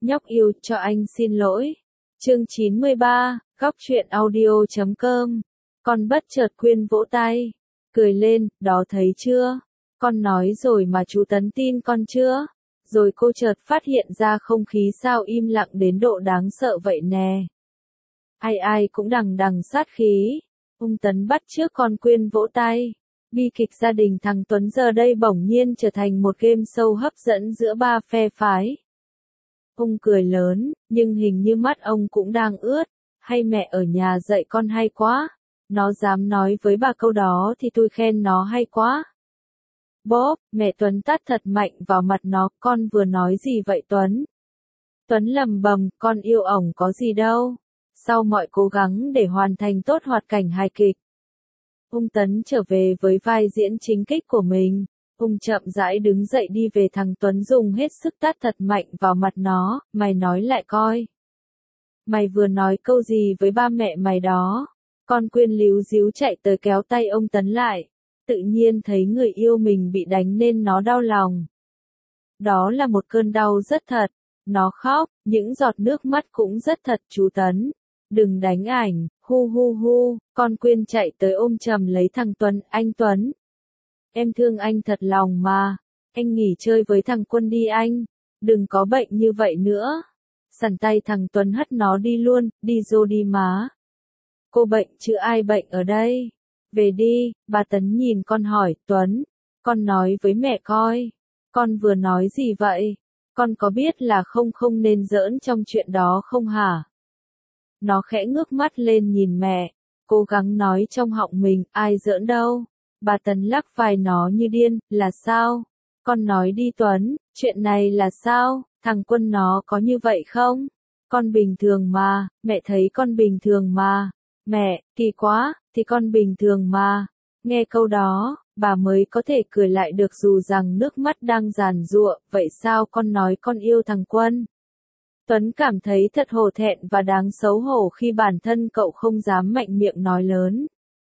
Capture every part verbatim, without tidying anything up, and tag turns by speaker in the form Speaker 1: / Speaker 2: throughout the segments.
Speaker 1: Nhóc yêu, cho anh xin lỗi. Chương chín mươi ba, góc truyện audio chấm com. Con bất chợt Quyên vỗ tay, cười lên, đó thấy chưa? Con nói rồi mà chú Tấn tin con chưa? Rồi cô chợt phát hiện ra không khí sao im lặng đến độ đáng sợ vậy nè. Ai ai cũng đằng đằng sát khí. Ông Tấn bắt trước con Quyên vỗ tay. Bi kịch gia đình thằng Tuấn giờ đây bỗng nhiên trở thành một game show hấp dẫn giữa ba phe phái. Ông cười lớn, nhưng hình như mắt ông cũng đang ướt. Hay mẹ ở nhà dạy con hay quá. Nó dám nói với bà câu đó thì tôi khen nó hay quá. Bóp, mẹ Tuấn tát thật mạnh vào mặt nó, con vừa nói gì vậy Tuấn? Tuấn lầm bầm, con yêu ổng có gì đâu. Sau mọi cố gắng để hoàn thành tốt hoạt cảnh hài kịch, ông Tấn trở về với vai diễn chính kích của mình. Ông chậm rãi đứng dậy đi về thằng Tuấn dùng hết sức tát thật mạnh vào mặt nó, mày nói lại coi. Mày vừa nói câu gì với ba mẹ mày đó? Con Quyên líu díu chạy tới kéo tay ông Tấn lại. Tự nhiên thấy người yêu mình bị đánh nên nó đau lòng. Đó là một cơn đau rất thật. Nó khóc, những giọt nước mắt cũng rất thật. Chú Tấn, đừng đánh ảnh, hu hu hu. Con Quyên chạy tới ôm chầm lấy thằng Tuấn. Anh Tuấn, em thương anh thật lòng mà. Anh nghỉ chơi với thằng Quân đi anh. Đừng có bệnh như vậy nữa. Sẵn tay thằng Tuấn hất nó đi luôn. Đi dô đi má. Cô bệnh chứ ai bệnh ở đây? Về đi. Bà Tấn nhìn con hỏi, Tuấn, con nói với mẹ coi. Con vừa nói gì vậy? Con có biết là không không nên giỡn trong chuyện đó không hả? Nó khẽ ngước mắt lên nhìn mẹ, cố gắng nói trong họng mình, ai giỡn đâu. Bà Tấn lắc vai nó như điên, là sao? Con nói đi Tuấn, chuyện này là sao? Thằng Quân nó có như vậy không? Con bình thường mà, mẹ thấy con bình thường mà. Mẹ, kỳ quá, thì con bình thường mà. Nghe câu đó, bà mới có thể cười lại được dù rằng nước mắt đang giàn giụa. Vậy sao con nói con yêu thằng Quân? Tuấn cảm thấy thật hổ thẹn và đáng xấu hổ khi bản thân cậu không dám mạnh miệng nói lớn.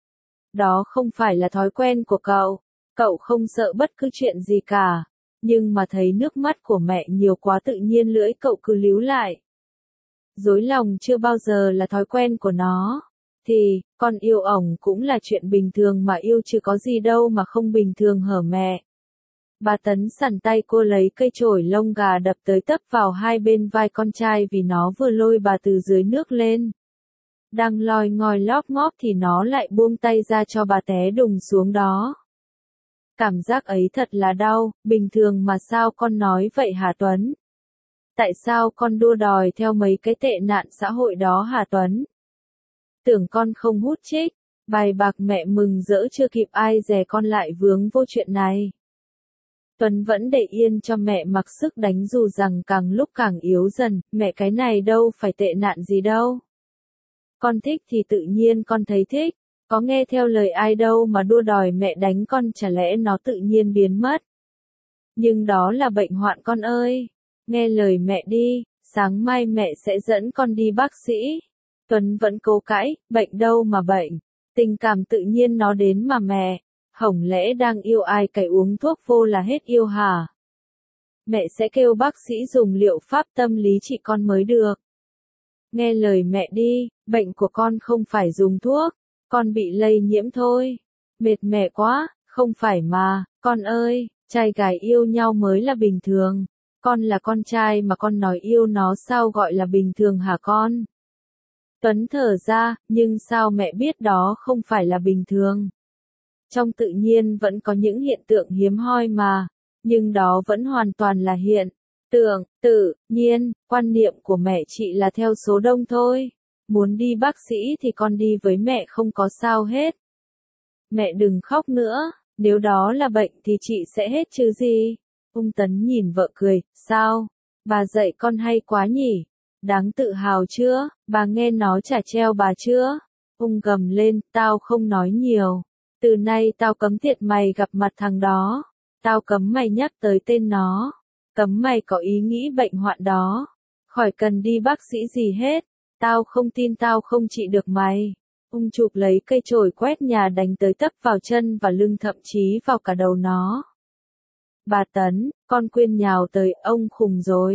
Speaker 1: Đó không phải là thói quen của cậu. Cậu không sợ bất cứ chuyện gì cả. Nhưng mà thấy nước mắt của mẹ nhiều quá tự nhiên lưỡi cậu cứ líu lại. Dối lòng chưa bao giờ là thói quen của nó. Thì, con yêu ổng cũng là chuyện bình thường mà yêu chứ có gì đâu mà không bình thường hở mẹ. Bà Tấn sẵn tay cô lấy cây chổi lông gà đập tới tấp vào hai bên vai con trai vì nó vừa lôi bà từ dưới nước lên. Đang loi ngoi lóp ngóp thì nó lại buông tay ra cho bà té đùng xuống đó. Cảm giác ấy thật là đau, bình thường mà sao con nói vậy hả Tuấn? Tại sao con đua đòi theo mấy cái tệ nạn xã hội đó hả Tuấn? Tưởng con không hút chích, bài bạc mẹ mừng rỡ chưa kịp ai dè con lại vướng vô chuyện này. Tuấn vẫn để yên cho mẹ mặc sức đánh dù rằng càng lúc càng yếu dần, mẹ cái này đâu phải tệ nạn gì đâu. Con thích thì tự nhiên con thấy thích, có nghe theo lời ai đâu mà đua đòi mẹ đánh con chả lẽ nó tự nhiên biến mất. Nhưng đó là bệnh hoạn con ơi, nghe lời mẹ đi, sáng mai mẹ sẽ dẫn con đi bác sĩ. Tuấn vẫn cố cãi, bệnh đâu mà bệnh, tình cảm tự nhiên nó đến mà mẹ, hổng lẽ đang yêu ai cày uống thuốc vô là hết yêu hả? Mẹ sẽ kêu bác sĩ dùng liệu pháp tâm lý trị con mới được. Nghe lời mẹ đi, bệnh của con không phải dùng thuốc, con bị lây nhiễm thôi. Mệt mẹ quá, không phải mà, con ơi, trai gái yêu nhau mới là bình thường. Con là con trai mà con nói yêu nó sao gọi là bình thường hả con? Tuấn thở ra, nhưng sao mẹ biết đó không phải là bình thường? Trong tự nhiên vẫn có những hiện tượng hiếm hoi mà, nhưng đó vẫn hoàn toàn là hiện tượng, tự nhiên, quan niệm của mẹ chị là theo số đông thôi. Muốn đi bác sĩ thì con đi với mẹ không có sao hết. Mẹ đừng khóc nữa, nếu đó là bệnh thì chị sẽ hết chứ gì. Ông Tấn nhìn vợ cười, sao? Bà dạy con hay quá nhỉ? Đáng tự hào chưa? Bà nghe nó chả treo bà chưa? Ông gầm lên, tao không nói nhiều. Từ nay tao cấm tiệt mày gặp mặt thằng đó. Tao cấm mày nhắc tới tên nó. Cấm mày có ý nghĩ bệnh hoạn đó. Khỏi cần đi bác sĩ gì hết. Tao không tin tao không trị được mày. Ông chụp lấy cây chổi quét nhà đánh tới tấp vào chân và lưng thậm chí vào cả đầu nó. Bà Tấn, con Quyên nhào tới, ông khùng rồi.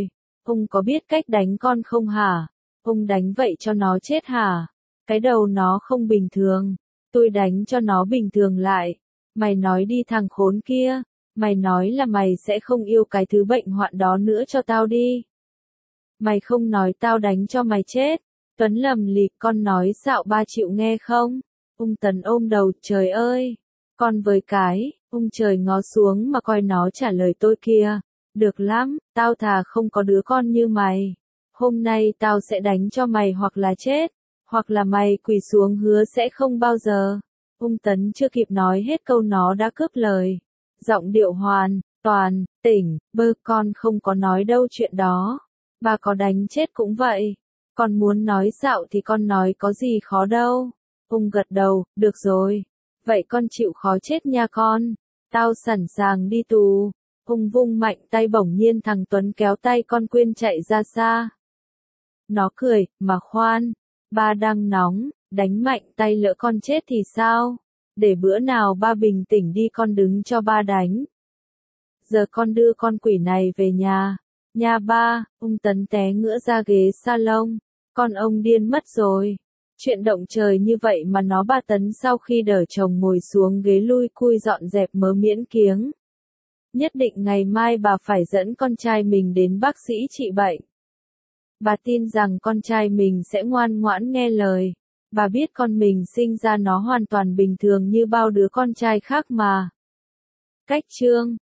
Speaker 1: Ông có biết cách đánh con không hả? Ông đánh vậy cho nó chết hả? Cái đầu nó không bình thường. Tôi đánh cho nó bình thường lại. Mày nói đi thằng khốn kia. Mày nói là mày sẽ không yêu cái thứ bệnh hoạn đó nữa cho tao đi. Mày không nói tao đánh cho mày chết. Tuấn lầm lì, con nói dạo ba chịu nghe không? Ung Tấn ôm đầu, trời ơi! Con với cái, ung trời ngó xuống mà coi nó trả lời tôi kìa. Được lắm, tao thà không có đứa con như mày. Hôm nay tao sẽ đánh cho mày hoặc là chết, hoặc là mày quỳ xuống hứa sẽ không bao giờ. Ung Tấn chưa kịp nói hết câu nó đã cướp lời. Giọng điệu hoàn, toàn, tỉnh, bơ con không có nói đâu chuyện đó. Bà có đánh chết cũng vậy. Con muốn nói dạo thì con nói có gì khó đâu. Ung gật đầu, được rồi. Vậy con chịu khó chết nha con. Tao sẵn sàng đi tù. Ung vung mạnh tay bỗng nhiên thằng Tuấn kéo tay con Quyên chạy ra xa. Nó cười, mà khoan. Ba đang nóng, đánh mạnh tay lỡ con chết thì sao? Để bữa nào ba bình tĩnh đi con đứng cho ba đánh. Giờ con đưa con quỷ này về nhà. Nhà ba, Ung Tấn té ngửa ra ghế salon. Con ông điên mất rồi. Chuyện động trời như vậy mà nó ba Tấn sau khi đỡ chồng ngồi xuống ghế lui cui dọn dẹp mớ miễn kiếng. Nhất định ngày mai bà phải dẫn con trai mình đến bác sĩ trị bệnh. Bà tin rằng con trai mình sẽ ngoan ngoãn nghe lời. Bà biết con mình sinh ra nó hoàn toàn bình thường như bao đứa con trai khác mà. Cách chương